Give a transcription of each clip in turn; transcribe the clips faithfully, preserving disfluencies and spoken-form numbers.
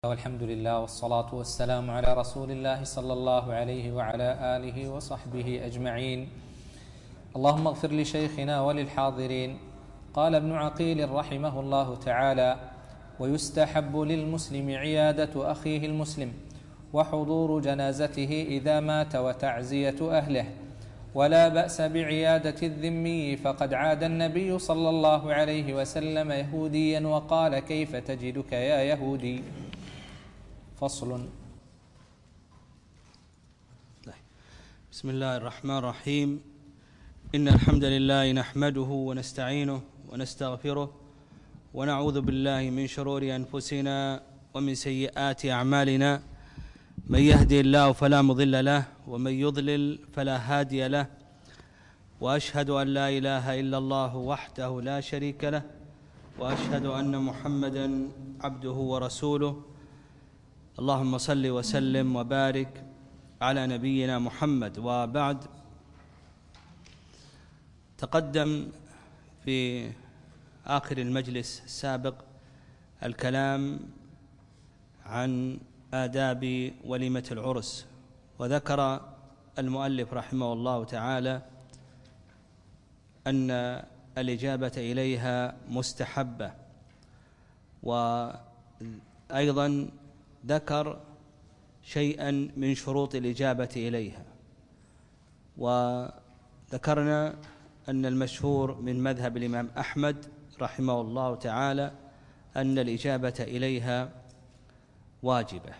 والحمد لله والصلاة والسلام على رسول الله صلى الله عليه وعلى آله وصحبه أجمعين. اللهم اغفر لشيخنا وللحاضرين. قال ابن عقيل رحمه الله تعالى: ويستحب للمسلم عيادة أخيه المسلم وحضور جنازته إذا مات وتعزية أهله، ولا بأس بعيادة الذمي، فقد عاد النبي صلى الله عليه وسلم يهوديا وقال: كيف تجدك يا يهودي؟ فصل. بسم الله الرحمن الرحيم. إن الحمد لله نحمده ونستعينه ونستغفره ونعوذ بالله من شرور أنفسنا ومن سيئات أعمالنا، من يهدي الله فلا مضل له ومن يضلل فلا هادي له، وأشهد أن لا إله إلا الله وحده لا شريك له، وأشهد أن محمدا عبده ورسوله. اللهم صل وسلم وبارك على نبينا محمد. وبعد، تقدم في آخر المجلس السابق الكلام عن آداب وليمة العرس، وذكر المؤلف رحمه الله تعالى أن الإجابة إليها مستحبة، وأيضا ذكر شيئا من شروط الإجابة إليها. وذكرنا أن المشهور من مذهب الإمام أحمد رحمه الله تعالى أن الإجابة إليها واجبة.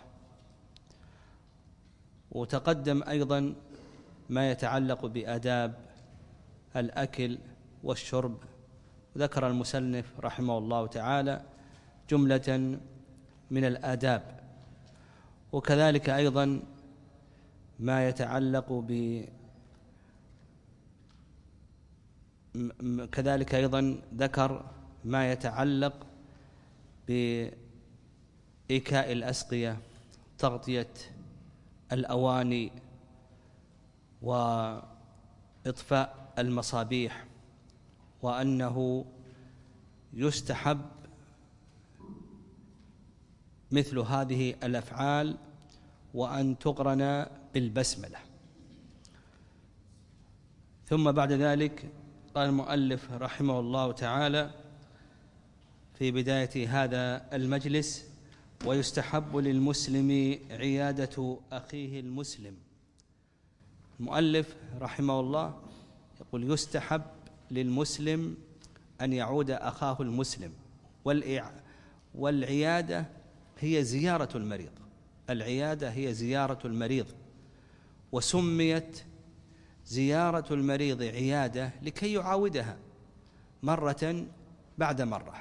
وتقدم أيضا ما يتعلق بآداب الأكل والشرب، ذكر المصنف رحمه الله تعالى جملة من الآداب، وكذلك أيضا ما يتعلق ب كذلك أيضا ذكر ما يتعلق بإيكاء الأسقية، تغطية الأواني، وإطفاء المصابيح، وأنه يستحب مثل هذه الأفعال وأن تقرن بالبسملة. ثم بعد ذلك قال المؤلف رحمه الله تعالى في بداية هذا المجلس: ويستحب للمسلم عيادة أخيه المسلم. المؤلف رحمه الله يقول: يستحب للمسلم أن يعود أخاه المسلم، والعيادة هي زيارة المريض، العيادة هي زيارة المريض، وسميت زيارة المريض عيادة لكي يعاودها مرة بعد مرة.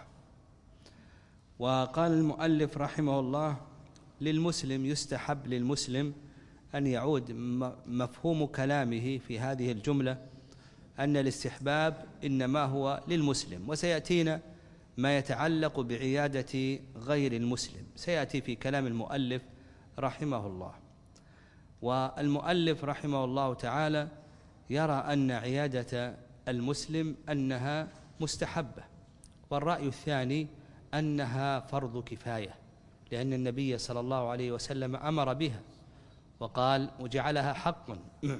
وقال المؤلف رحمه الله: للمسلم يستحب للمسلم أن يعود. مفهوم كلامه في هذه الجملة أن الاستحباب إنما هو للمسلم، وسيأتينا ما يتعلق بعيادة غير المسلم، سيأتي في كلام المؤلف رحمه الله. والمؤلف رحمه الله تعالى يرى أن عيادة المسلم أنها مستحبة، والرأي الثاني أنها فرض كفاية، لأن النبي صلى الله عليه وسلم أمر بها وقال: وجعلها حقا.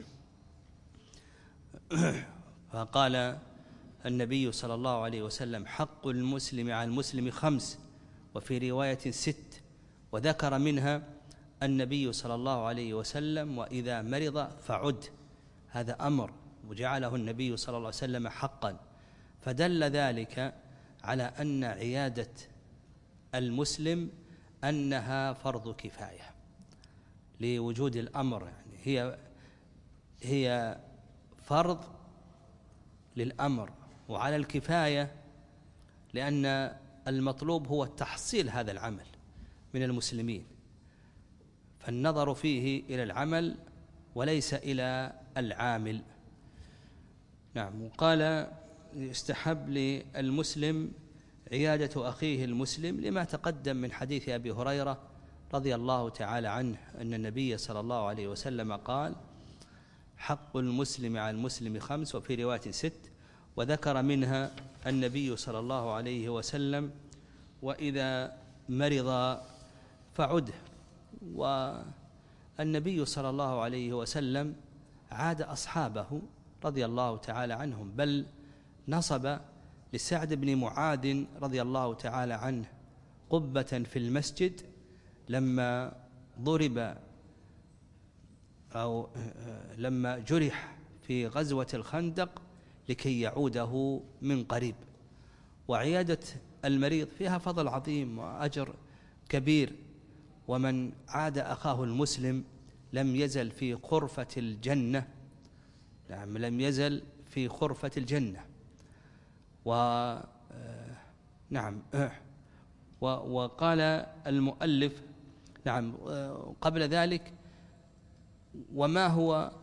فقال النبي صلى الله عليه وسلم: حق المسلم على المسلم خمس، وفي رواية ست، وذكر منها النبي صلى الله عليه وسلم: وإذا مرض فعد. هذا أمر وجعله النبي صلى الله عليه وسلم حقا، فدل ذلك على أن عيادة المسلم أنها فرض كفاية لوجود الأمر، يعني هي هي فرض للأمر، وعلى الكفاية لأن المطلوب هو تحصيل هذا العمل من المسلمين، فالنظر فيه إلى العمل وليس إلى العامل. نعم. وقال: يستحب للمسلم عيادة أخيه المسلم لما تقدم من حديث أبي هريرة رضي الله تعالى عنه أن النبي صلى الله عليه وسلم قال: حق المسلم على المسلم خمس، وفي رواية ست، وذكر منها النبي صلى الله عليه وسلم: وإذا مرض فعده. والنبي صلى الله عليه وسلم عاد أصحابه رضي الله تعالى عنهم، بل نصب لسعد بن معاذ رضي الله تعالى عنه قبة في المسجد لما ضرب أو لما جرح في غزوة الخندق لكي يعوده من قريب. وعيادة المريض فيها فضل عظيم وأجر كبير، ومن عاد أخاه المسلم لم يزل في خرفة الجنة. نعم، لم يزل في خرفة الجنة. و نعم وقال المؤلف نعم قبل ذلك: وما هو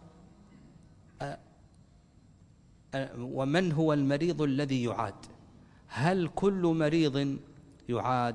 ومن هو المريض الذي يعاد؟ هل كل مريض يعاد،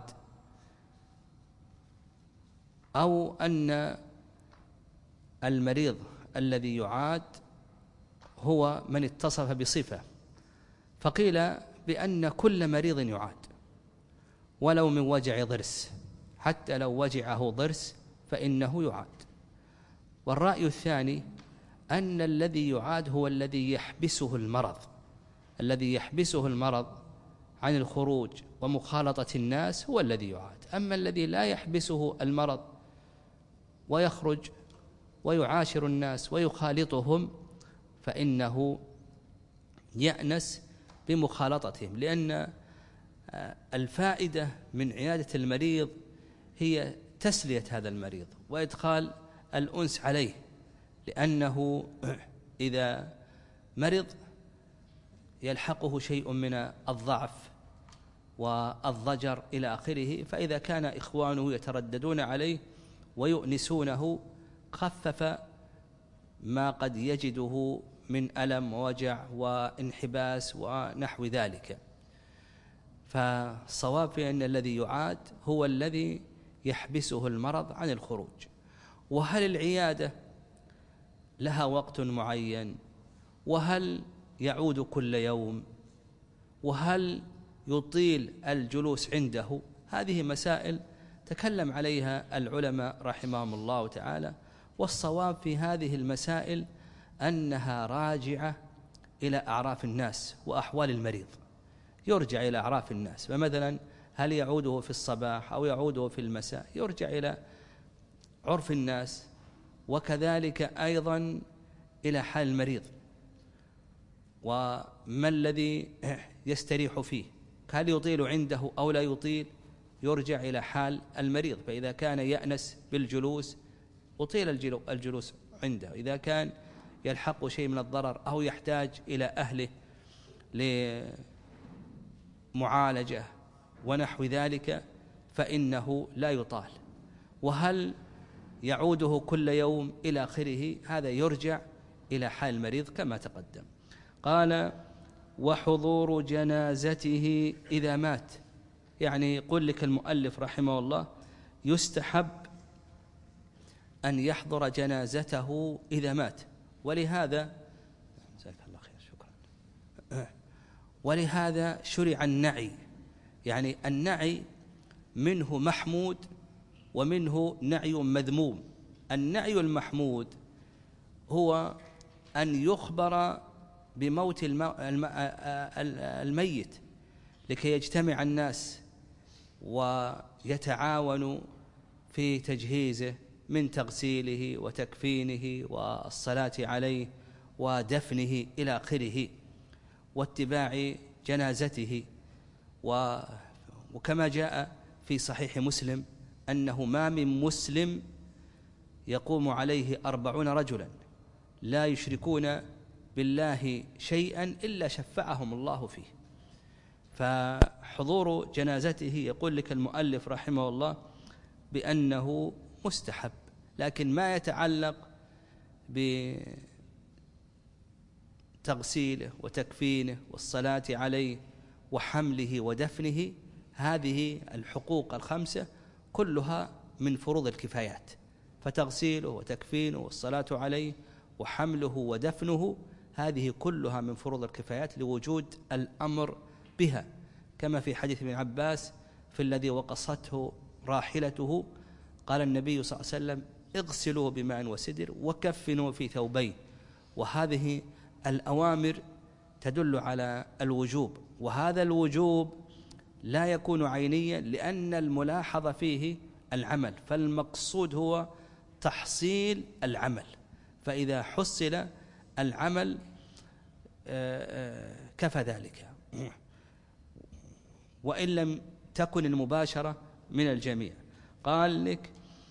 أو أن المريض الذي يعاد هو من اتصف بصفة؟ فقيل بأن كل مريض يعاد ولو من وجع ضرس، حتى لو وجعه ضرس فإنه يعاد. والرأي الثاني أن الذي يعاد هو الذي يحبسه المرض، الذي يحبسه المرض عن الخروج ومخالطة الناس هو الذي يعاد. أما الذي لا يحبسه المرض ويخرج ويعاشر الناس ويخالطهم فإنه يأنس بمخالطتهم، لأن الفائدة من عيادة المريض هي تسلية هذا المريض وإدخال الأنس عليه، لأنه إذا مرض يلحقه شيء من الضعف والضجر إلى آخره، فإذا كان إخوانه يترددون عليه ويؤنسونه خفف ما قد يجده من ألم ووجع وانحباس ونحو ذلك. فالصواب في أن الذي يعاد هو الذي يحبسه المرض عن الخروج. وهل العيادة لها وقت معين؟ وهل يعود كل يوم؟ وهل يطيل الجلوس عنده؟ هذه مسائل تكلم عليها العلماء رحمهم الله تعالى، والصواب في هذه المسائل أنها راجعة إلى أعراف الناس وأحوال المريض، يرجع إلى أعراف الناس. فمثلا هل يعوده في الصباح أو يعوده في المساء؟ يرجع إلى عرف الناس، وكذلك أيضا إلى حال المريض وما الذي يستريح فيه، هل يطيل عنده أو لا يطيل؟ يرجع إلى حال المريض. فإذا كان يأنس بالجلوس أطيل الجلوس عنده، إذا كان يلحق شيء من الضرر أو يحتاج إلى أهله لمعالجة ونحو ذلك فإنه لا يطال. وهل يعوده كل يوم إلى آخره؟ هذا يرجع إلى حال المريض كما تقدم. قال: وحضور جنازته إذا مات، يعني يقول لك المؤلف رحمه الله يستحب أن يحضر جنازته إذا مات. ولهذا جزاك الله خير، شكرا. ولهذا شرع النعي، يعني النعي منه محمود ومنه نعي مذموم. النعي المحمود هو أن يخبر بموت الميت لكي يجتمع الناس ويتعاونوا في تجهيزه من تغسيله وتكفينه والصلاة عليه ودفنه إلى آخره واتباع جنازته. وكما جاء في صحيح مسلم أنه ما من مسلم يقوم عليه أربعون رجلا لا يشركون بالله شيئا إلا شفعهم الله فيه. فحضور جنازته يقول لك المؤلف رحمه الله بأنه مستحب، لكن ما يتعلق بتغسيله وتكفينه والصلاة عليه وحمله ودفنه، هذه الحقوق الخمسة كلها من فروض الكفايات. فتغسيله وتكفينه والصلاة عليه وحمله ودفنه هذه كلها من فروض الكفايات لوجود الأمر بها، كما في حديث ابن عباس في الذي وقصته راحلته قال النبي صلى الله عليه وسلم اغسلوه بماء وسدر وكفنوه في ثوبين. وهذه الأوامر تدل على الوجوب، وهذا الوجوب لا يكون عينيا لأن الملاحظة فيه العمل، فالمقصود هو تحصيل العمل، فإذا حصل العمل كفى ذلك، وإن لم تكن المباشرة من الجميع. قال لك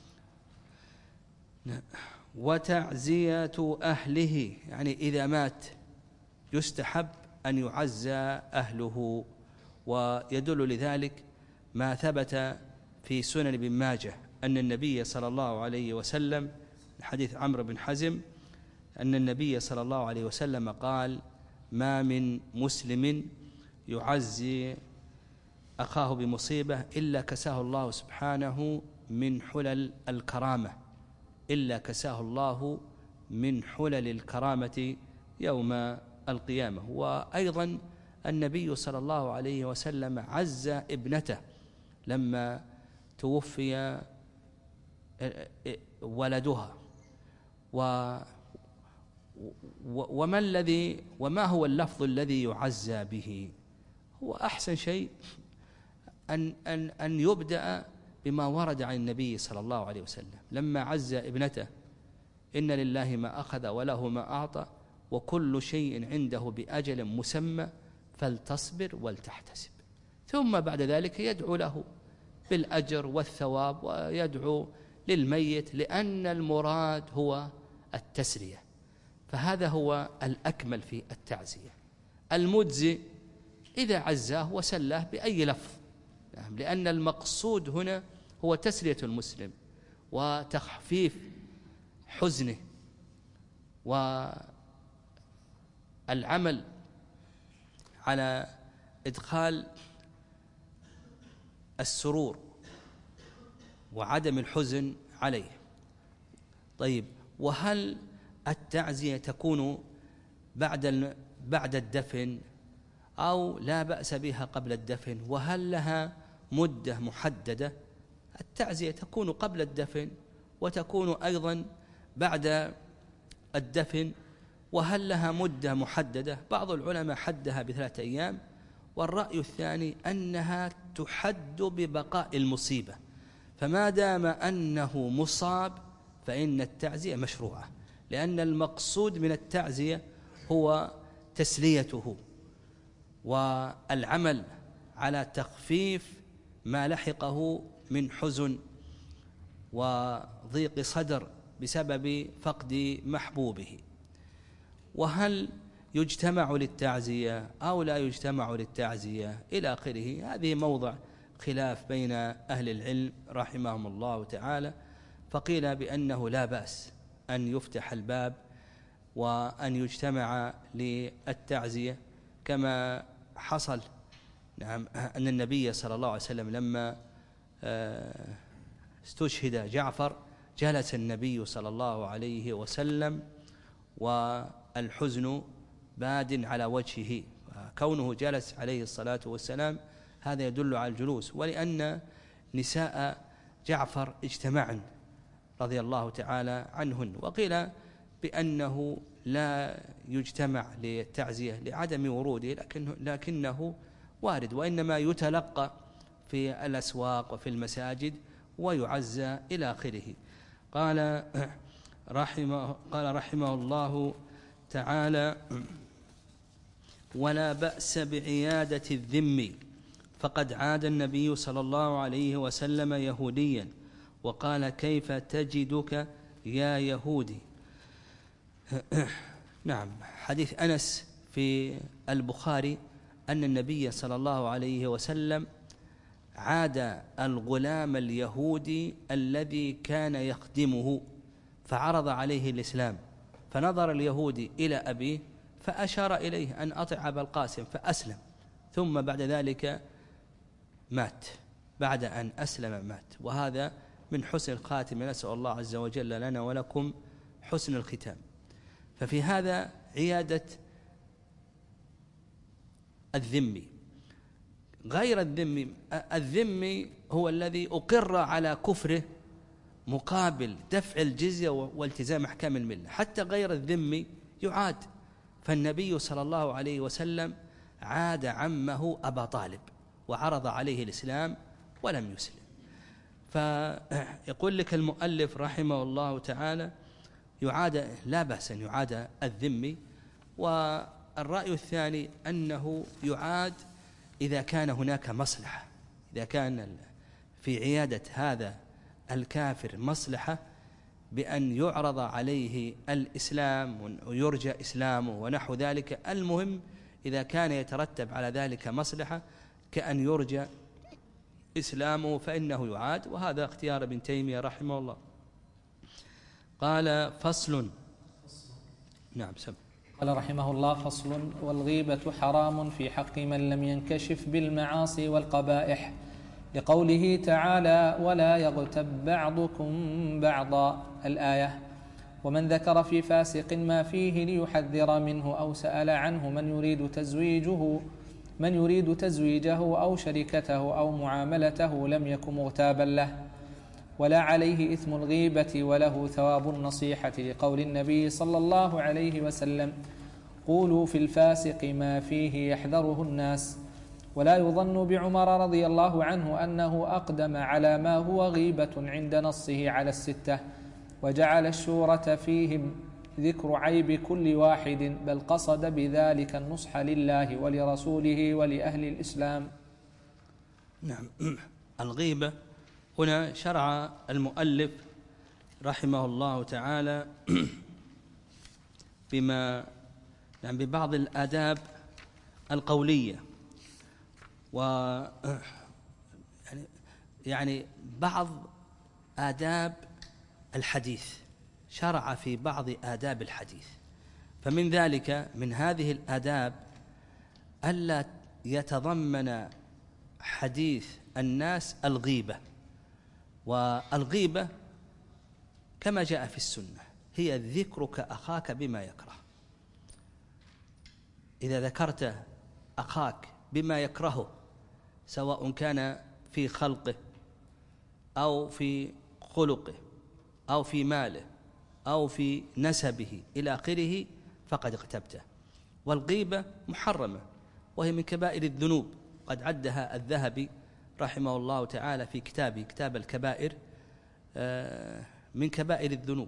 وتعزية أهله، يعني إذا مات يستحب أن يعزى أهله، ويدل لذلك ما ثبت في سنن ابن ماجه أن النبي صلى الله عليه وسلم، حديث عمرو بن حزم، أن النبي صلى الله عليه وسلم قال ما من مسلم يعزي أخاه بمصيبة إلا كساه الله سبحانه من حلل الكرامة إلا كساه الله من حلل الكرامة يوم القيامة. وأيضا النبي صلى الله عليه وسلم عز ابنته لما توفي ولدها. و وما الذي وما هو اللفظ الذي يعزى به؟ هو أحسن شيء أن أن أن يبدأ بما ورد عن النبي صلى الله عليه وسلم لما عز ابنته: إن لله ما أخذ وله ما أعطى وكل شيء عنده بأجل مسمى فلتصبر ولتحتسب. ثم بعد ذلك يدعو له بالأجر والثواب ويدعو للميت، لأن المراد هو التسلية، فهذا هو الأكمل في التعزية. المجزي إذا عزاه وسلاه بأي لفظ، لأن المقصود هنا هو تسلية المسلم وتخفيف حزنه والعمل على إدخال السرور وعدم الحزن عليه. طيب، وهل التعزية تكون بعد بعد الدفن أو لا بأس بها قبل الدفن؟ وهل لها مدة محددة؟ التعزية تكون قبل الدفن وتكون أيضا بعد الدفن. وهل لها مدة محددة؟ بعض العلماء حدها بثلاثة أيام، والرأي الثاني أنها تحد ببقاء المصيبة، فما دام أنه مصاب فإن التعزية مشروعة، لأن المقصود من التعزية هو تسليته والعمل على تخفيف ما لحقه من حزن وضيق صدر بسبب فقد محبوبه. وهل يجتمع للتعزية أو لا يجتمع للتعزية إلى آخره؟ هذه موضع خلاف بين أهل العلم رحمهم الله تعالى، فقيل بأنه لا بأس أن يفتح الباب وأن يجتمع للتعزية، كما حصل نعم أن النبي صلى الله عليه وسلم لما استشهد جعفر جلس النبي صلى الله عليه وسلم والحزن باد على وجهه، كونه جلس عليه الصلاة والسلام هذا يدل على الجلوس، ولأن نساء جعفر اجتمعن رضي الله تعالى عنهن. وقيل بأنه لا يجتمع للتعزية لعدم وروده، لكنه, لكنه وارد، وإنما يتلقى في الأسواق وفي المساجد ويعزى إلى آخره. قال رحمه, قال رحمه الله تعالى: ولا بأس بعيادة الذم، فقد عاد النبي صلى الله عليه وسلم يهوديا وقال: كيف تجدك يا يهودي؟ نعم، حديث أنس في البخاري أن النبي صلى الله عليه وسلم عاد الغلام اليهودي الذي كان يخدمه فعرض عليه الإسلام، فنظر اليهودي إلى أبيه فأشار إليه أن أطع أبا القاسم فأسلم، ثم بعد ذلك مات، بعد أن أسلم مات. وهذا من حسن الخاتم، نسأل الله عز وجل لنا ولكم حسن الختام. ففي هذا عيادة الذمي. غير الذمي، الذمي هو الذي أقر على كفره مقابل دفع الجزية والتزام أحكام الملة. حتى غير الذمي يعاد، فالنبي صلى الله عليه وسلم عاد عمه أبا طالب وعرض عليه الإسلام ولم يسلم. فيقول لك المؤلف رحمه الله تعالى يعاد، لا بأس أن يعاد الذمي. والرأي الثاني أنه يعاد إذا كان هناك مصلحة، إذا كان في عيادة هذا الكافر مصلحة بأن يعرض عليه الإسلام ويرجى إسلامه ونحو ذلك. المهم إذا كان يترتب على ذلك مصلحة كأن يرجى إسلامه فإنه يعاد، وهذا اختيار ابن تيمية رحمه الله. قال فصل. نعم سم. قال رحمه الله فصل: والغيبة حرام في حق من لم ينكشف بالمعاصي والقبائح، لقوله تعالى: ولا يغتب بعضكم بعضا، الآية. ومن ذكر في فاسق ما فيه ليحذر منه أو سأل عنه من يريد تزويجه من يريد تزويجه أو شركته أو معاملته لم يكن مغتابا له، ولا عليه إثم الغيبة وله ثواب النصيحة، لقول النبي صلى الله عليه وسلم: قولوا في الفاسق ما فيه يحذره الناس. ولا يظن بعمر رضي الله عنه أنه أقدم على ما هو غيبة عند نصه على الستة، وجعل الشورة فيهم ذكر عيب كل واحد، بل قصد بذلك النصح لله ولرسوله ولأهل الإسلام. نعم. الغيبة هنا شرع المؤلف رحمه الله تعالى بما يعني ببعض الآداب القولية، و يعني يعني بعض آداب الحديث، شرع في بعض آداب الحديث. فمن ذلك من هذه الآداب ألا يتضمن حديث الناس الغيبة. والغيبة كما جاء في السنة هي ذكرك أخاك بما يكره. إذا ذكرت أخاك بما يكرهه سواء كان في خلقه أو في خلقه أو في ماله أو في نسبه إلى آخره فقد اغتبته. والغيبة محرمة وهي من كبائر الذنوب، قد عدها الذهبي رحمه الله تعالى في كتابه كتاب الكبائر من كبائر الذنوب.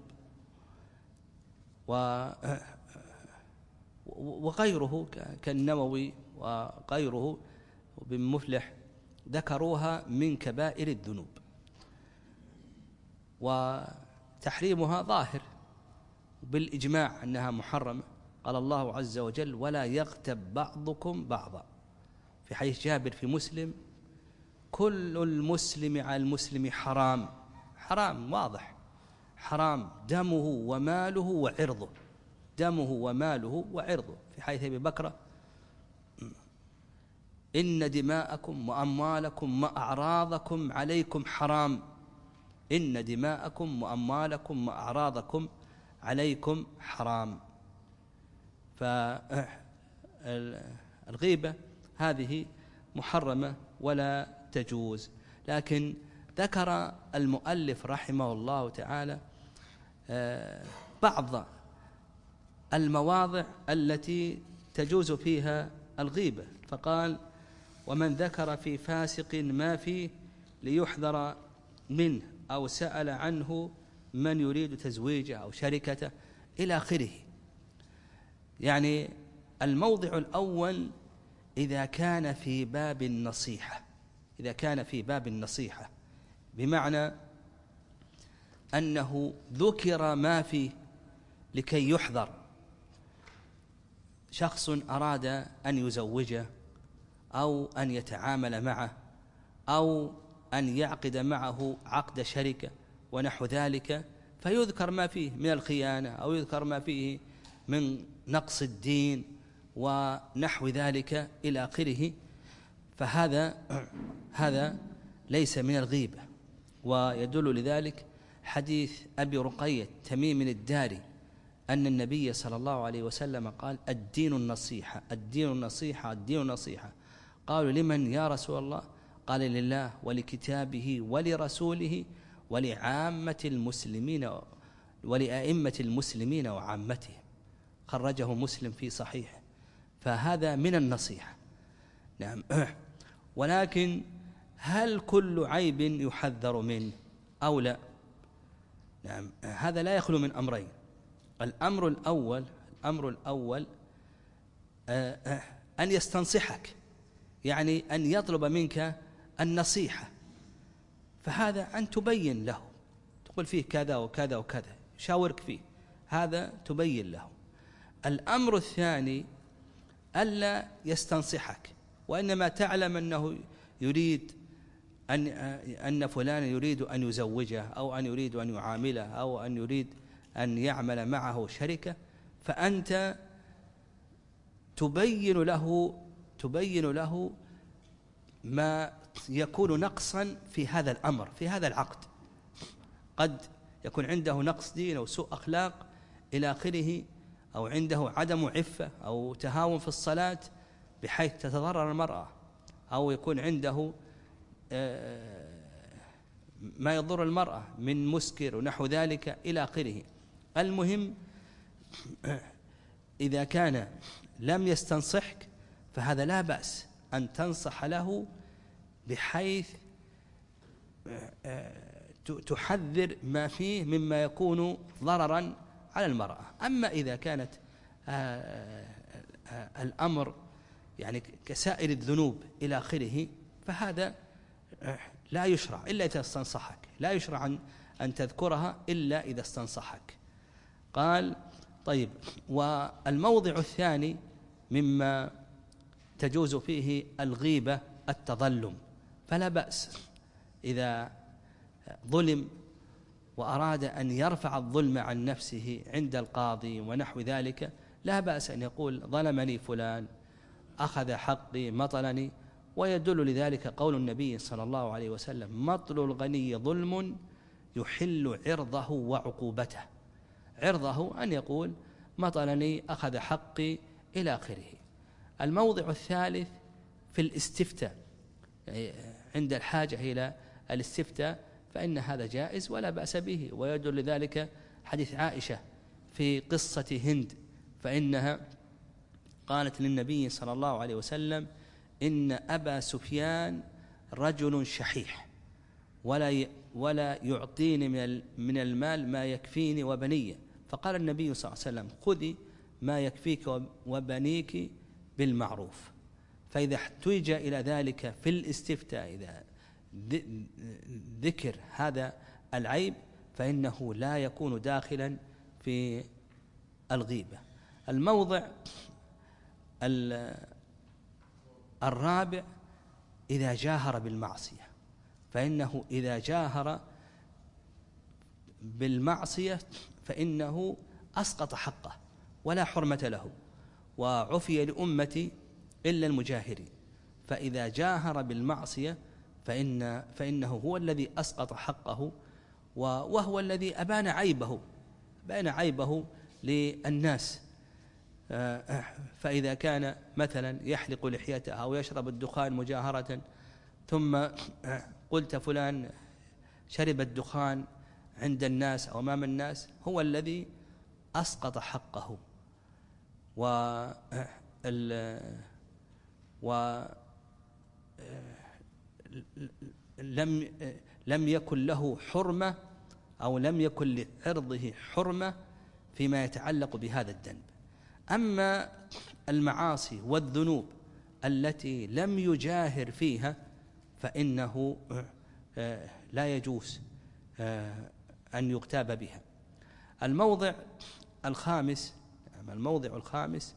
وغيره كالنووي وغيره وابن مفلح ذكروها من كبائر الذنوب، وتحريمها ظاهر بالإجماع أنها محرمة. قال الله عز وجل: ولا يغتب بعضكم بعضا، في حديث جابر في مسلم: كل المسلم على المسلم حرام. حرام واضح، حرام دمه وماله وعرضه، دمه وماله وعرضه. في حديث أبي بكر: إن دماءكم وأموالكم وأعراضكم عليكم حرام. إن دماءكم وأموالكم وأعراضكم عليكم حرام. فالغيبة هذه محرمة ولا تجوز. لكن ذكر المؤلف رحمه الله تعالى بعض المواضع التي تجوز فيها الغيبة، فقال: ومن ذكر في فاسق ما فيه ليحذر منه أو سأل عنه من يريد تزويجه أو شركته إلى آخره. يعني الموضع الأول إذا كان في باب النصيحة، إذا كان في باب النصيحة بمعنى أنه ذكر ما فيه لكي يحذر. شخص أراد أن يزوجه أو أن يتعامل معه أو أن يعقد معه عقد شركة ونحو ذلك، فيذكر ما فيه من الخيانة أو يذكر ما فيه من نقص الدين ونحو ذلك إلى آخره، فهذا هذا ليس من الغيبة. ويدل لذلك حديث أبي رقية تميم الداري أن النبي صلى الله عليه وسلم قال: الدين النصيحة، الدين النصيحة، الدين النصيحة. قالوا: لمن يا رسول الله؟ قال: لله ولكتابه ولرسوله ولعامة المسلمين ولأئمة المسلمين وعامتهم، خرجه مسلم في صحيحه، فهذا من النصيحة. نعم. ولكن هل كل عيب يحذر منه أو لا؟ نعم، هذا لا يخلو من أمرين. الأمر الأول الأمر الأول أن يستنصحك، يعني أن يطلب منك النصيحة، فهذا أن تبين له، تقول فيه كذا وكذا وكذا، شاورك فيه، هذا تبين له. الأمر الثاني ألا يستنصحك، وإنما تعلم أنه يريد أن أن فلان يريد أن يزوجه أو أن يريد أن يعامله أو أن يريد أن يعمل معه شركة، فأنت تبين له تبين له ما يكون نقصا في هذا الأمر، في هذا العقد. قد يكون عنده نقص دين أو سوء أخلاق إلى آخره، أو عنده عدم عفة أو تهاون في الصلاة بحيث تتضرر المرأة، أو يكون عنده ما يضر المرأة من مسكر ونحو ذلك إلى آخره. المهم إذا كان لم يستنصحك فهذا لا بأس أن تنصح له بحيث تحذر ما فيه مما يكون ضررا على المرأة. أما إذا كانت الأمر يعني كسائر الذنوب إلى آخره فهذا لا يشرع إلا إذا استنصحك، لا يشرع أن تذكرها إلا إذا استنصحك. قال طيب، والموضع الثاني مما تجوز فيه الغيبة التظلم، فلا بأس إذا ظلم وأراد أن يرفع الظلم عن نفسه عند القاضي ونحو ذلك، لا بأس أن يقول ظلمني فلان، أخذ حقي، مطلني. ويدل لذلك قول النبي صلى الله عليه وسلم: مطل الغني ظلم يحل عرضه وعقوبته. عرضه أن يقول مطلني، أخذ حقي إلى آخره. الموضع الثالث في الاستفتاء، يعني عند الحاجة إلى الاستفتاء فإن هذا جائز ولا بأس به. ويدل لذلك حديث عائشة في قصة هند، فإنها قالت للنبي صلى الله عليه وسلم: إن أبا سفيان رجل شحيح ولا ولا يعطيني من المال ما يكفيني وبني. فقال النبي صلى الله عليه وسلم: خذي ما يكفيك وبنيك بالمعروف. فإذا احتج إلى ذلك في الاستفتاء، إذا ذكر هذا العيب فإنه لا يكون داخلا في الغيبة. الموضع الرابع إذا جاهر بالمعصية، فإنه إذا جاهر بالمعصية فإنه أسقط حقه ولا حرمة له، وعفي لأمتي إلا المجاهرين. فإذا جاهر بالمعصية فإن فإنه هو الذي أسقط حقه، وهو الذي أبان عيبه أبان عيبه للناس. فإذا كان مثلا يحلق لحيته أو يشرب الدخان مجاهرة، ثم قلت فلان شرب الدخان عند الناس أو أمام الناس، هو الذي أسقط حقه، و ولم لم يكن له حرمة أو لم يكن لعرضه حرمة فيما يتعلق بهذا الذنب. أما المعاصي والذنوب التي لم يجاهر فيها فإنه لا يجوز أن يغتاب بها. الموضع الخامس الموضع الخامس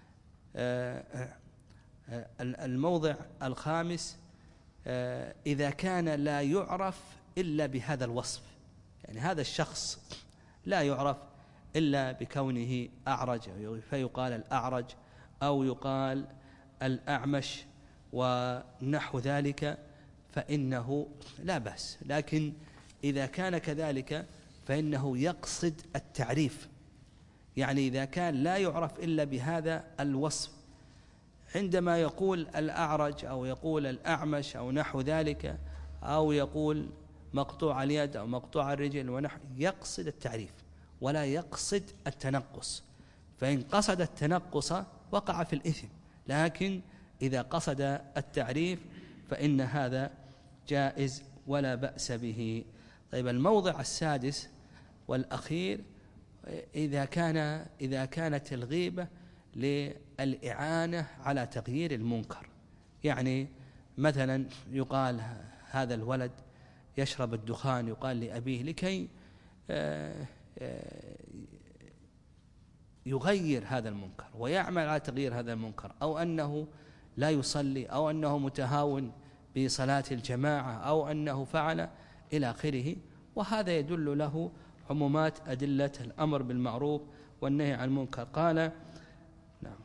الموضع الخامس إذا كان لا يعرف إلا بهذا الوصف، يعني هذا الشخص لا يعرف إلا بكونه أعرج، فيقال الأعرج أو يقال الأعمش ونحو ذلك، فإنه لا بأس. لكن إذا كان كذلك فإنه يقصد التعريف، يعني إذا كان لا يعرف إلا بهذا الوصف، عندما يقول الأعرج أو يقول الأعمش أو نحو ذلك، أو يقول مقطوع اليد أو مقطوع الرجل ونحو، يقصد التعريف ولا يقصد التنقص، فإن قصد التنقص وقع في الإثم، لكن إذا قصد التعريف فإن هذا جائز ولا بأس به. طيب الموضع السادس والأخير، إذا كان إذا كانت الغيبة للإعانة على تغيير المنكر، يعني مثلا يقال هذا الولد يشرب الدخان، يقال لأبيه لكي يغير هذا المنكر ويعمل على تغيير هذا المنكر، أو أنه لا يصلي، أو أنه متهاون بصلاة الجماعة، أو أنه فعل إلى آخره، وهذا يدل له عمومات أدلة الأمر بالمعروف والنهي عن المنكر. قال نعم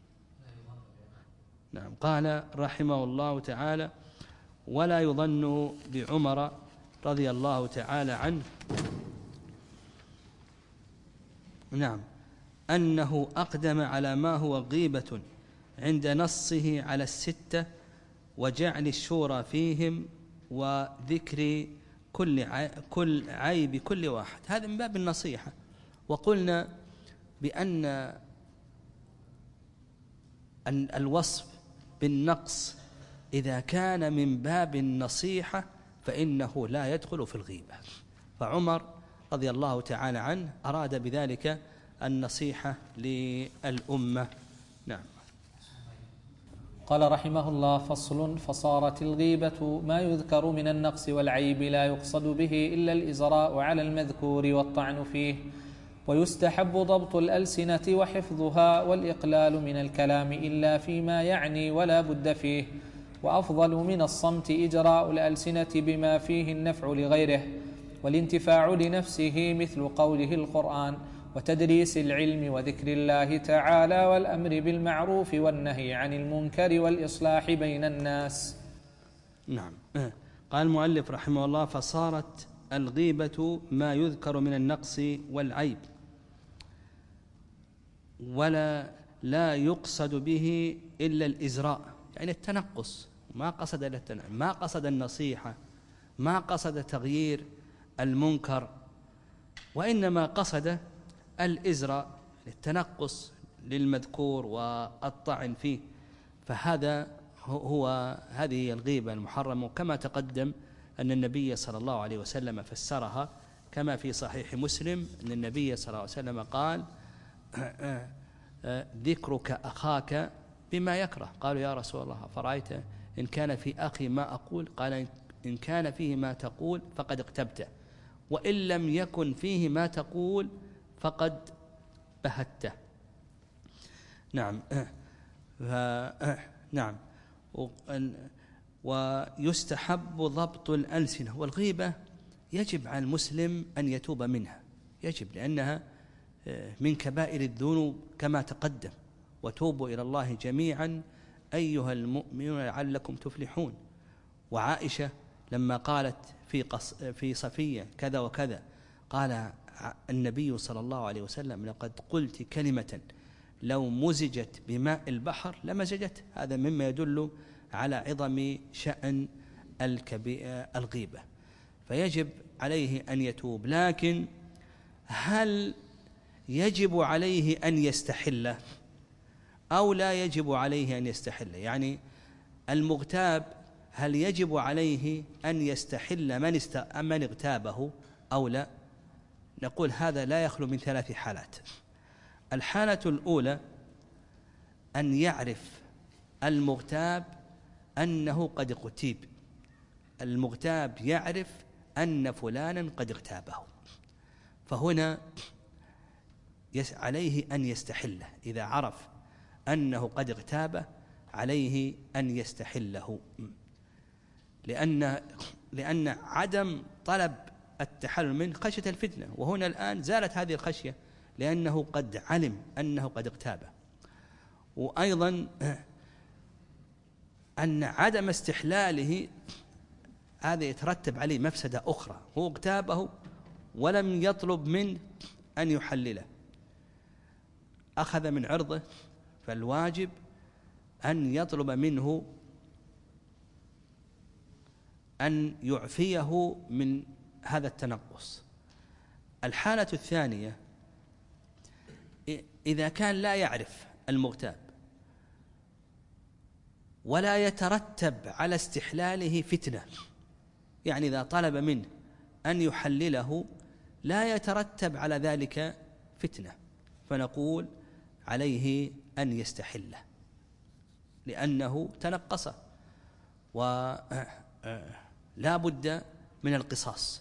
نعم قال رحمه الله تعالى: ولا يظن بعمر رضي الله تعالى عنه نعم أنه أقدم على ما هو غيبة عند نصه على الستة وجعل الشورى فيهم وذكر كل كل عيب كل واحد، هذا من باب النصيحة. وقلنا بأن أن الوصف بالنقص إذا كان من باب النصيحة فإنه لا يدخل في الغيبة، فعمر رضي الله تعالى عنه أراد بذلك النصيحة للأمة. نعم. قال رحمه الله: فصل: فصارت الغيبة ما يذكر من النقص والعيب لا يقصد به إلا الإزراء على المذكور والطعن فيه، ويستحب ضبط الألسنة وحفظها والإقلال من الكلام إلا فيما يعني ولا بد فيه، وأفضل من الصمت إجراء الألسنة بما فيه النفع لغيره والانتفاع لنفسه، مثل قوله القرآن وتدريس العلم وذكر الله تعالى والأمر بالمعروف والنهي عن المنكر والإصلاح بين الناس. نعم. قال المؤلف رحمه الله: فصارت الغيبة ما يذكر من النقص والعيب ولا لا يقصد به إلا الإزراء، يعني التنقص، ما قصد التنقص، ما قصد النصيحة، ما قصد تغيير المنكر، وإنما قصد الإزراء، التنقص للمذكور والطعن فيه، فهذا هو هذه الغيبة المحرمة، كما تقدم أن النبي صلى الله عليه وسلم فسرها كما في صحيح مسلم أن النبي صلى الله عليه وسلم قال: ذكرك أخاك بما يكره. قالوا: يا رسول الله، فرأيت إن كان في أخي ما أقول؟ قال: إن كان فيه ما تقول فقد اغتبته، وإن لم يكن فيه ما تقول فقد بهته. نعم. نعم. ويستحب ضبط الألسنة، والغيبة يجب على المسلم أن يتوب منها، يجب، لأنها من كبائر الذنوب كما تقدم: وتوبوا إلى الله جميعا أيها المؤمنون لعلكم تفلحون. وعائشة لما قالت في قص في صفية كذا وكذا، قال النبي صلى الله عليه وسلم: لقد قلت كلمة لو مزجت بماء البحر لمزجت. هذا مما يدل على عظم شأن الغيبة، فيجب عليه أن يتوب. لكن هل يجب عليه أن يستحل أو لا يجب عليه أن يستحل؟ يعني المغتاب هل يجب عليه أن يستحل من, است... من اغتابه أو لا؟ نقول هذا لا يخلو من ثلاث حالات. الحالة الأولى أن يعرف المغتاب أنه قد اغتيب، المغتاب يعرف أن فلانا قد اغتابه، فهنا عليه أن يستحله. إذا عرف أنه قد اغتابه عليه أن يستحله، لأن لأن عدم طلب التحلل منه خشية الفتنة، وهنا الآن زالت هذه الخشية لأنه قد علم أنه قد اغتابه. وأيضا أن عدم استحلاله هذا يترتب عليه مفسدة أخرى، هو اغتابه ولم يطلب منه أن يحلله، أخذ من عرضه، فالواجب أن يطلب منه أن يعفيه من هذا التنقص. الحالة الثانية إذا كان لا يعرف المغتاب ولا يترتب على استحلاله فتنة، يعني إذا طلب منه أن يحلله لا يترتب على ذلك فتنة، فنقول عليه أن يستحله لأنه تنقص، ولا بد من القصاص،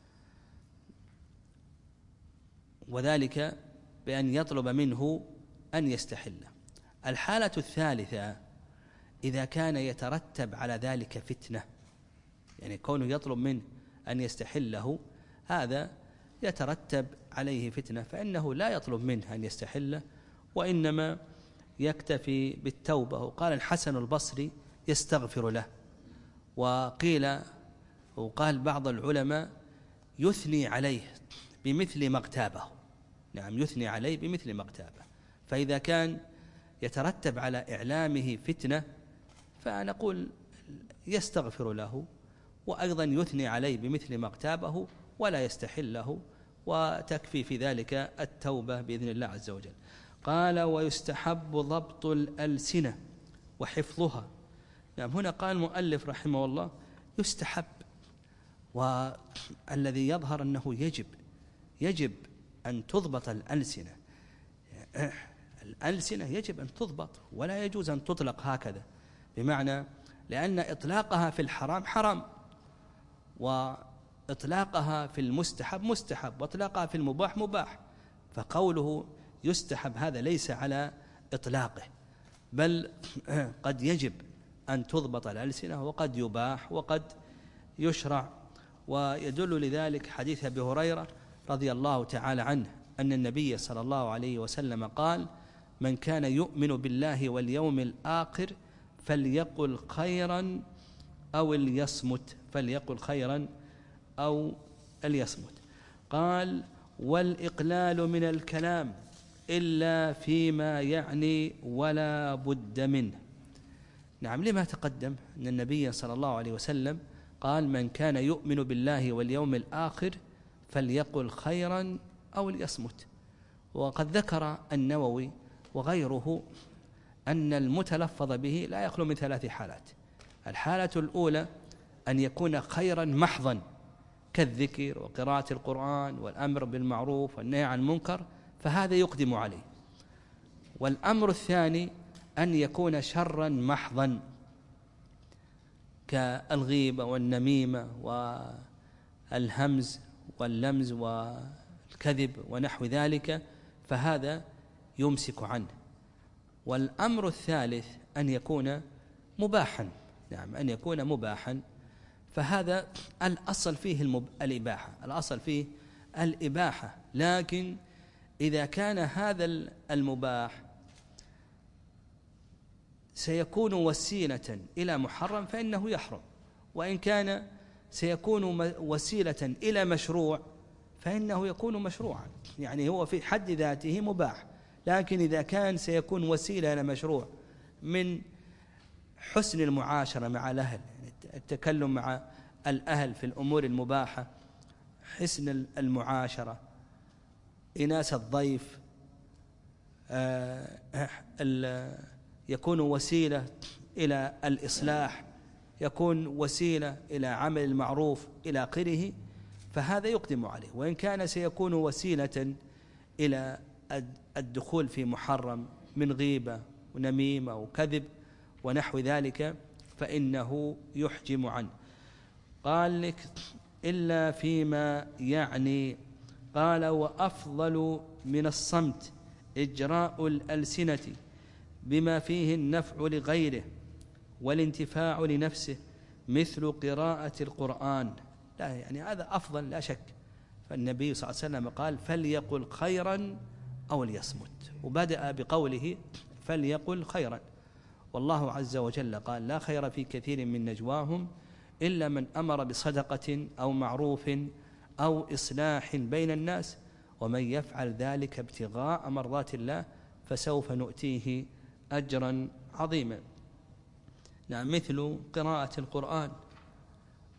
وذلك بأن يطلب منه أن يستحله. الحالة الثالثة إذا كان يترتب على ذلك فتنة، يعني كونه يطلب منه أن يستحله هذا يترتب عليه فتنة، فإنه لا يطلب منه أن يستحله وإنما يكتفي بالتوبة. وقال الحسن البصري يستغفر له، وقيل وقال بعض العلماء يثني عليه بمثل ما اغتابه، نعم يثني عليه بمثل ما اغتابه. فإذا كان يترتب على إعلامه فتنة فنقول يستغفر له، وأيضا يثني عليه بمثل ما اغتابه ولا يستحله، وتكفي في ذلك التوبة بإذن الله عز وجل. قال ويستحب ضبط الألسنة وحفظها. نعم هنا قال المؤلف رحمه الله يستحب، والذي يظهر أنه يجب يجب أن تضبط الألسنة. الألسنة يجب أن تضبط ولا يجوز أن تطلق هكذا، بمعنى لأن إطلاقها في الحرام حرام، وإطلاقها في المستحب مستحب، وإطلاقها في المباح مباح، فقوله يستحب هذا ليس على إطلاقه، بل قد يجب أن تضبط الألسنة وقد يباح وقد يشرع. ويدل لذلك حديث أبي هريرة رضي الله تعالى عنه أن النبي صلى الله عليه وسلم قال من كان يؤمن بالله واليوم الآخر فليقل خيرا أو ليصمت فليقل خيرا أو ليصمت. قال والإقلال من الكلام إلا فيما يعني ولا بد منه. نعم لما تقدم أن النبي صلى الله عليه وسلم قال من كان يؤمن بالله واليوم الآخر فليقل خيرا أو ليصمت. وقد ذكر النووي وغيره أن المتلفظ به لا يخلو من ثلاث حالات. الحالة الأولى أن يكون خيرا محضا كالذكر وقراءة القرآن والأمر بالمعروف والنهي عن المنكر، فهذا يقدم عليه. والأمر الثاني أن يكون شرا محضا كالغيبة والنميمة والهمز واللمز والكذب ونحو ذلك، فهذا يمسك عنه. والأمر الثالث أن يكون مباحا، نعم أن يكون مباحا، فهذا الأصل فيه المب... الإباحة الأصل فيه الإباحة. لكن إذا كان هذا المباح سيكون وسيلة إلى محرم فإنه يحرم، وإن كان سيكون وسيلة إلى مشروع فإنه يكون مشروعا، يعني هو في حد ذاته مباح. لكن إذا كان سيكون وسيلة إلى مشروع من حسن المعاشرة مع الأهل، التكلم مع الأهل في الأمور المباحة، حسن المعاشرة، إناس الضيف، يكون وسيلة إلى الإصلاح، يكون وسيلة إلى عمل المعروف إلى آخره، فهذا يقدم عليه. وإن كان سيكون وسيلة إلى الدخول في محرم من غيبة ونميمة وكذب ونحو ذلك فإنه يحجم عنه. قال لك إلا فيما يعني. قال وأفضل من الصمت إجراء الألسنة بما فيه النفع لغيره والانتفاع لنفسه مثل قراءة القرآن. لا يعني هذا أفضل لا شك. فالنبي صلى الله عليه وسلم قال فليقل خيرا أو ليصمت، وبدأ بقوله فليقل خيرا. والله عز وجل قال لا خير في كثير من نجواهم إلا من أمر بصدقة أو معروف أو إصلاح بين الناس ومن يفعل ذلك ابتغاء مرضات الله فسوف نؤتيه أجرا عظيما. نعم مثل قراءة القرآن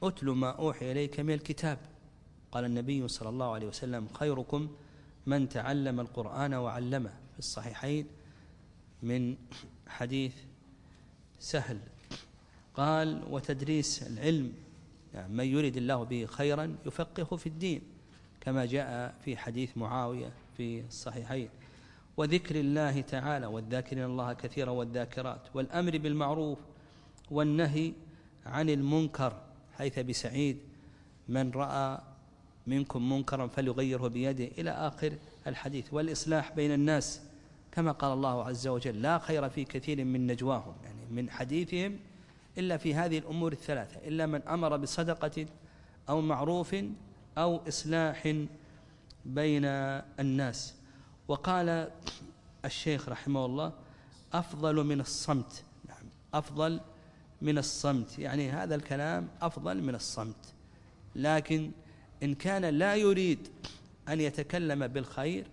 أتل ما أوحي إليك من الكتاب. قال النبي صلى الله عليه وسلم خيركم من تعلم القرآن وعلمه، في الصحيحين من حديث سهل. قال وتدريس العلم، يعني من يريد الله به خيرا يفقهه في الدين، كما جاء في حديث معاوية في الصحيحين. وذكر الله تعالى والذاكرين الله كثيرا والذاكرات، والأمر بالمعروف والنهي عن المنكر، حيث بسعيد من رأى منكم منكرا فليغيره بيده إلى آخر الحديث. والإصلاح بين الناس، كما قال الله عز وجل لا خير في كثير من نجواهم، يعني من حديثهم إلا في هذه الأمور الثلاثة، إلا من أمر بصدقة أو معروف أو إصلاح بين الناس. وقال الشيخ رحمه الله أفضل من الصمت، نعم أفضل من الصمت، يعني هذا الكلام أفضل من الصمت. لكن إن كان لا يريد أن يتكلم بالخير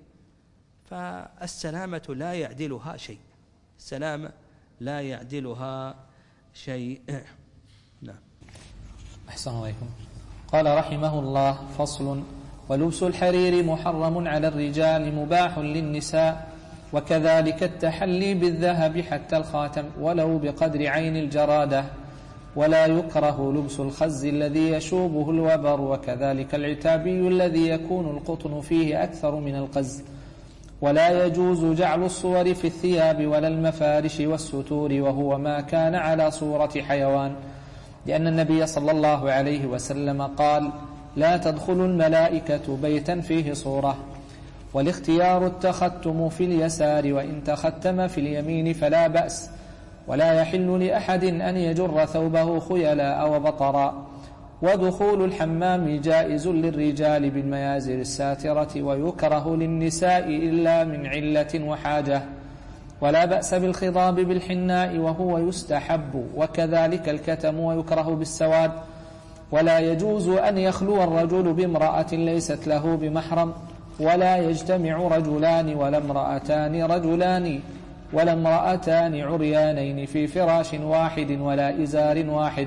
فالسلامة لا يعدلها شيء، السلامة لا يعدلها شيء. نعم. أحسن عليكم. قال رحمه الله فصل: ولبس الحرير محرم على الرجال مباح للنساء، وكذلك التحلي بالذهب حتى الخاتم ولو بقدر عين الجرادة، ولا يكره لبس الخز الذي يشوبه الوبر، وكذلك العتابي الذي يكون القطن فيه أكثر من القز، ولا يجوز جعل الصور في الثياب ولا المفارش والستور، وهو ما كان على صورة حيوان، لأن النبي صلى الله عليه وسلم قال: لا تدخل الملائكة بيتا فيه صورة. والاختيار التختم في اليسار، وإن تختم في اليمين فلا بأس، ولا يحل لأحد أن يجر ثوبه خيلا أو بطرا. ودخول الحمام جائز للرجال بالميازر الساترة، ويكره للنساء إلا من علة وحاجة. ولا بأس بالخضاب بالحناء وهو يستحب، وكذلك الكتم ويكره بالسواد. ولا يجوز أن يخلو الرجل بامرأة ليست له بمحرم، ولا يجتمع رجلان ولا امرأتان رجلان ولا امرأتان عريانين في فراش واحد ولا إزار واحد.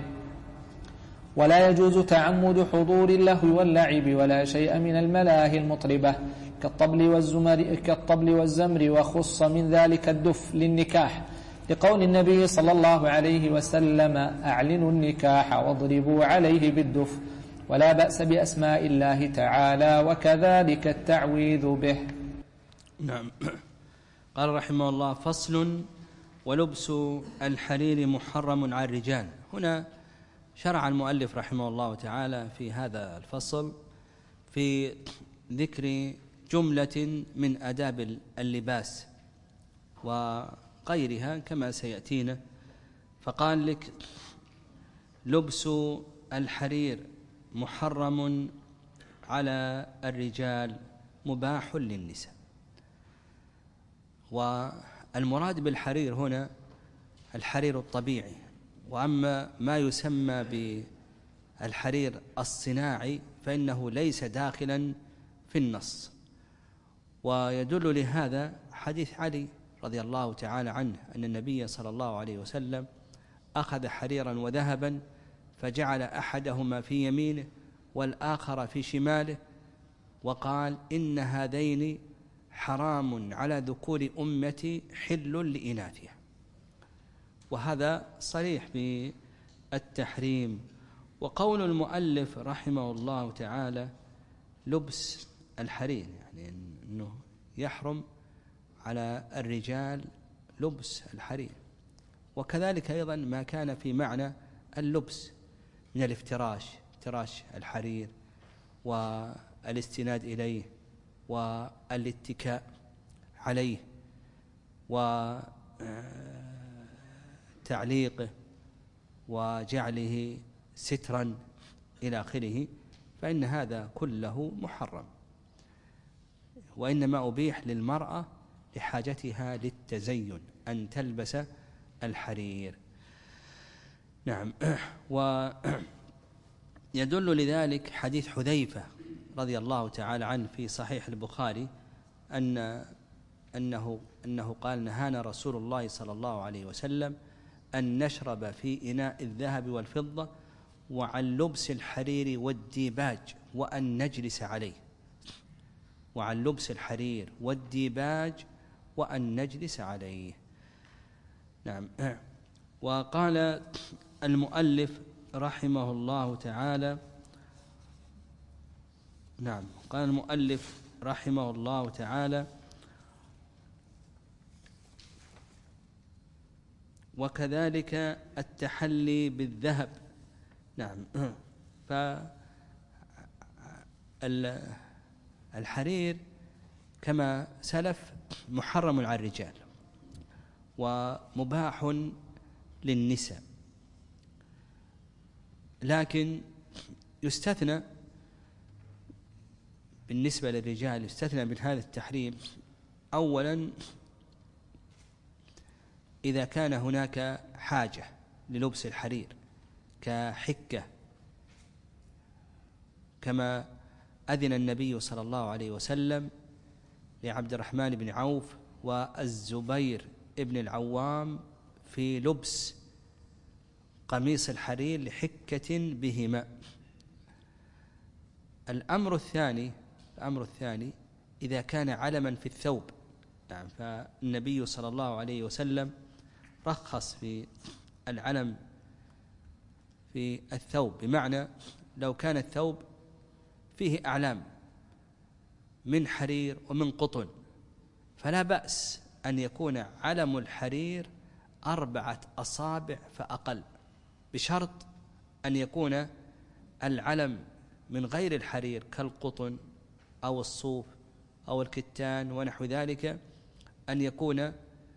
ولا يجوز تعمد حضور اللهو واللعب ولا شيء من الملاهي المطربة كالطبل والزمر كالطبل والزمر، وخص من ذلك الدف للنكاح، لقول النبي صلى الله عليه وسلم: أعلنوا النكاح واضربوا عليه بالدف. ولا بأس بأسماء الله تعالى، وكذلك التعويذ به. نعم. قال رحمه الله فصل: ولبس الحرير محرم على الرجال. هنا شرع المؤلف رحمه الله تعالى في هذا الفصل في ذكر جملة من آداب اللباس وغيرها كما سيأتينا. فقال لك: لبس الحرير محرم على الرجال مباح للنساء. والمراد بالحرير هنا الحرير الطبيعي، وأما ما يسمى بالحرير الصناعي فإنه ليس داخلا في النص. ويدل لهذا حديث علي رضي الله تعالى عنه أن النبي صلى الله عليه وسلم أخذ حريرا وذهبا فجعل أحدهما في يمينه والآخر في شماله، وقال: إن هذين حرام على ذكور أمتي حل لإناثها. وهذا صريح بالتحريم. وقول المؤلف رحمه الله تعالى لبس الحرير، يعني أنه يحرم على الرجال لبس الحرير، وكذلك أيضا ما كان في معنى اللبس من الافتراش، افتراش الحرير والاستناد إليه والاتكاء عليه وتعليقه وجعله سترا إلى آخره، فإن هذا كله محرم، وإنما أبيح للمرأة لحاجتها للتزين أن تلبس الحرير. نعم. ويدل لذلك حديث حذيفة رضي الله تعالى عنه في صحيح البخاري أن أنه أنه قال: نهانا رسول الله صلى الله عليه وسلم أن نشرب في إناء الذهب والفضة وعن لبس الحرير والديباج وأن نجلس عليه، وعن لبس الحرير والديباج وأن نجلس عليه. نعم. وقال المؤلف رحمه الله تعالى، نعم قال المؤلف رحمه الله تعالى: وكذلك التحلي بالذهب. نعم. فالحرير كما سلف محرم على الرجال ومباح للنساء، لكن يستثنى بالنسبة للرجال، يستثنى من هذا التحريم أولا إذا كان هناك حاجة للبس الحرير كحكة، كما أذن النبي صلى الله عليه وسلم لعبد الرحمن بن عوف والزبير ابن العوام في لبس قميص الحرير لحكة بهما. الأمر الثاني الأمر الثاني إذا كان علما في الثوب. نعم. فالنبي صلى الله عليه وسلم رخص في العلم في الثوب، بمعنى لو كان الثوب فيه أعلام من حرير ومن قطن فلا بأس أن يكون علم الحرير أربعة أصابع فأقل، بشرط أن يكون العلم من غير الحرير كالقطن أو الصوف أو الكتان ونحو ذلك أن يكون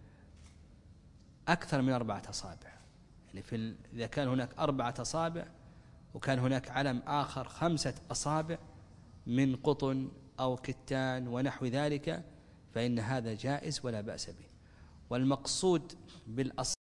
أكثر من أربعة أصابع. يعني في إذا كان هناك أربعة أصابع وكان هناك علم آخر خمسة أصابع من قطن أو كتان ونحو ذلك فإن هذا جائز ولا بأس به. والمقصود بالأصابع